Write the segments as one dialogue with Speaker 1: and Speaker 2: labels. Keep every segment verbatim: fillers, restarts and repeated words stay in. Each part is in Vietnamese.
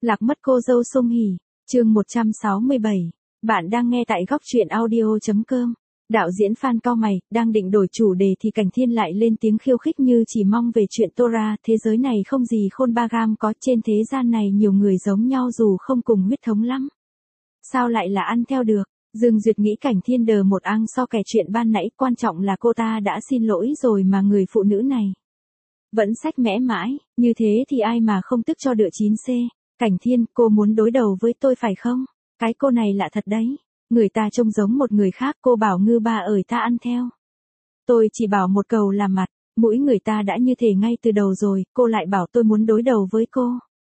Speaker 1: Lạc mất cô dâu Song Hỷ, chương một trăm sáu mươi bảy. Bạn đang nghe tại góc truyện audio.com. Đạo diễn Phan cau mày, đang định đổi chủ đề thì Cảnh Thiên lại lên tiếng khiêu khích như chỉ mong về chuyện Tora, thế giới này không gì khôn ba gam có, trên thế gian này nhiều người giống nhau dù không cùng huyết thống lắm. Sao lại là ăn theo được? Dương Duyệt nghĩ Cảnh Thiên đờ một ăng so kẻ chuyện ban nãy, quan trọng là cô ta đã xin lỗi rồi mà người phụ nữ này vẫn sách mẽ mãi, như thế thì ai mà không tức cho đựa chín C. Cảnh Thiên, cô muốn đối đầu với tôi phải không? Cái cô này lạ thật đấy. Người ta trông giống một người khác, cô bảo ngư ba ởi ta ăn theo. Tôi chỉ bảo một cầu làm mặt, mũi người ta đã như thế ngay từ đầu rồi, cô lại bảo tôi muốn đối đầu với cô.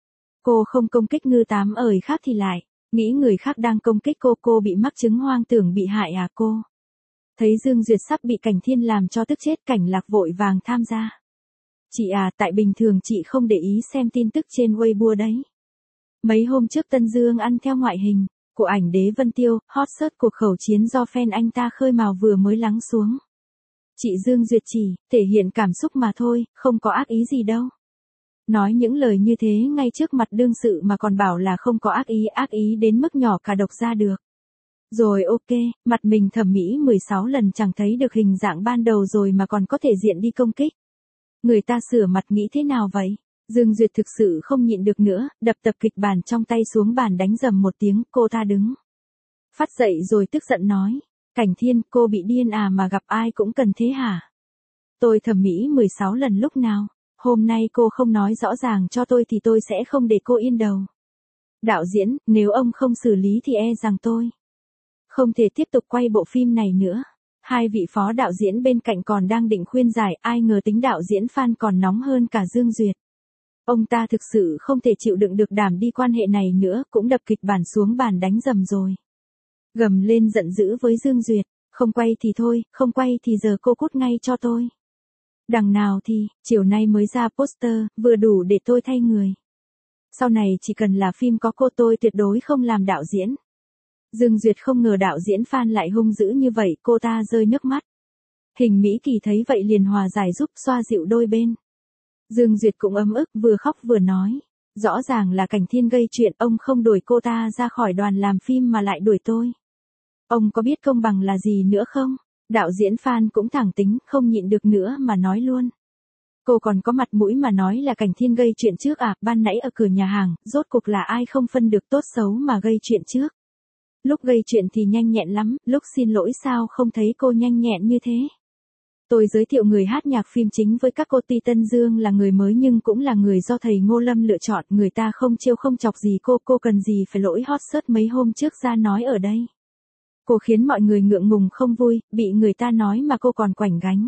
Speaker 1: Cô không công kích ngư tám ởi khác thì lại, nghĩ người khác đang công kích cô, cô bị mắc chứng hoang tưởng bị hại à cô? Thấy Dương Duyệt sắp bị Cảnh Thiên làm cho tức chết, Cảnh Lạc vội vàng tham gia. Chị à, tại bình thường chị không để ý xem tin tức trên Weibo đấy. Mấy hôm trước Tân Dương ăn theo ngoại hình của ảnh Đế Vân Tiêu, hot search cuộc khẩu chiến do fan anh ta khơi mào vừa mới lắng xuống. Chị Dương Duyệt chỉ thể hiện cảm xúc mà thôi, không có ác ý gì đâu. Nói những lời như thế ngay trước mặt đương sự mà còn bảo là không có ác ý, ác ý đến mức nhỏ cả độc ra được. Rồi ok, mặt mình thẩm mỹ mười sáu lần chẳng thấy được hình dạng ban đầu rồi mà còn có thể diện đi công kích. Người ta sửa mặt nghĩ thế nào vậy? Dương Duyệt thực sự không nhịn được nữa, đập tập kịch bản trong tay xuống bàn đánh rầm một tiếng, cô ta đứng phát dậy rồi tức giận nói. Cảnh Thiên, cô bị điên à mà gặp ai cũng cần thế hả? Tôi thẩm mỹ mười sáu lần lúc nào? Hôm nay cô không nói rõ ràng cho tôi thì tôi sẽ không để cô yên đầu. Đạo diễn, nếu ông không xử lý thì e rằng tôi không thể tiếp tục quay bộ phim này nữa. Hai vị phó đạo diễn bên cạnh còn đang định khuyên giải, ai ngờ tính đạo diễn Phan còn nóng hơn cả Dương Duyệt. Ông ta thực sự không thể chịu đựng được đảm đi quan hệ này nữa, cũng đập kịch bản xuống bàn đánh rầm rồi. Gầm lên giận dữ với Dương Duyệt, không quay thì thôi, không quay thì giờ cô cút ngay cho tôi. Đằng nào thì, chiều nay mới ra poster, vừa đủ để tôi thay người. Sau này chỉ cần là phim có cô tôi tuyệt đối không làm đạo diễn. Dương Duyệt không ngờ đạo diễn Phan lại hung dữ như vậy, cô ta rơi nước mắt. Hình Mỹ Kỳ thấy vậy liền hòa giải giúp xoa dịu đôi bên. Dương Duyệt cũng ấm ức, vừa khóc vừa nói. Rõ ràng là Cảnh Thiên gây chuyện, ông không đuổi cô ta ra khỏi đoàn làm phim mà lại đuổi tôi. Ông có biết công bằng là gì nữa không? Đạo diễn Phan cũng thẳng tính, không nhịn được nữa mà nói luôn. Cô còn có mặt mũi mà nói là Cảnh Thiên gây chuyện trước à, ban nãy ở cửa nhà hàng, rốt cuộc là ai không phân được tốt xấu mà gây chuyện trước. Lúc gây chuyện thì nhanh nhẹn lắm, lúc xin lỗi sao không thấy cô nhanh nhẹn như thế. Tôi giới thiệu người hát nhạc phim chính với các cô, tuy Tân Dương là người mới nhưng cũng là người do thầy Ngô Lâm lựa chọn, người ta không trêu không chọc gì cô, cô cần gì phải lỗi hot search mấy hôm trước ra nói ở đây. Cô khiến mọi người ngượng ngùng không vui, bị người ta nói mà cô còn quảnh gánh.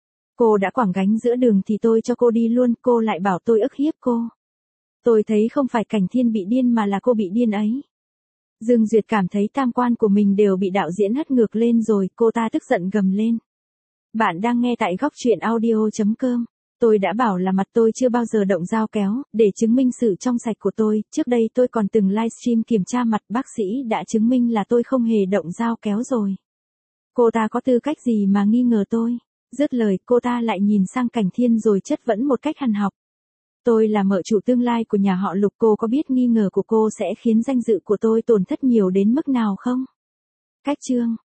Speaker 1: Cô đã quẳng gánh giữa đường thì tôi cho cô đi luôn, cô lại bảo tôi ức hiếp cô. Tôi thấy không phải Cảnh Thiên bị điên mà là cô bị điên ấy. Dương Duyệt cảm thấy tam quan của mình đều bị đạo diễn hất ngược lên rồi, cô ta tức giận gầm lên. Bạn đang nghe tại góc truyện audio.com. Tôi đã bảo là mặt tôi chưa bao giờ động dao kéo, để chứng minh sự trong sạch của tôi, trước đây tôi còn từng livestream kiểm tra mặt, bác sĩ đã chứng minh là tôi không hề động dao kéo rồi. Cô ta có tư cách gì mà nghi ngờ tôi? Dứt lời, cô ta lại nhìn sang Cảnh Thiên rồi chất vấn một cách hằn học. Tôi là mợ chủ tương lai của nhà họ Lục, cô có biết nghi ngờ của cô sẽ khiến danh dự của tôi tổn thất nhiều đến mức nào không? Cách chương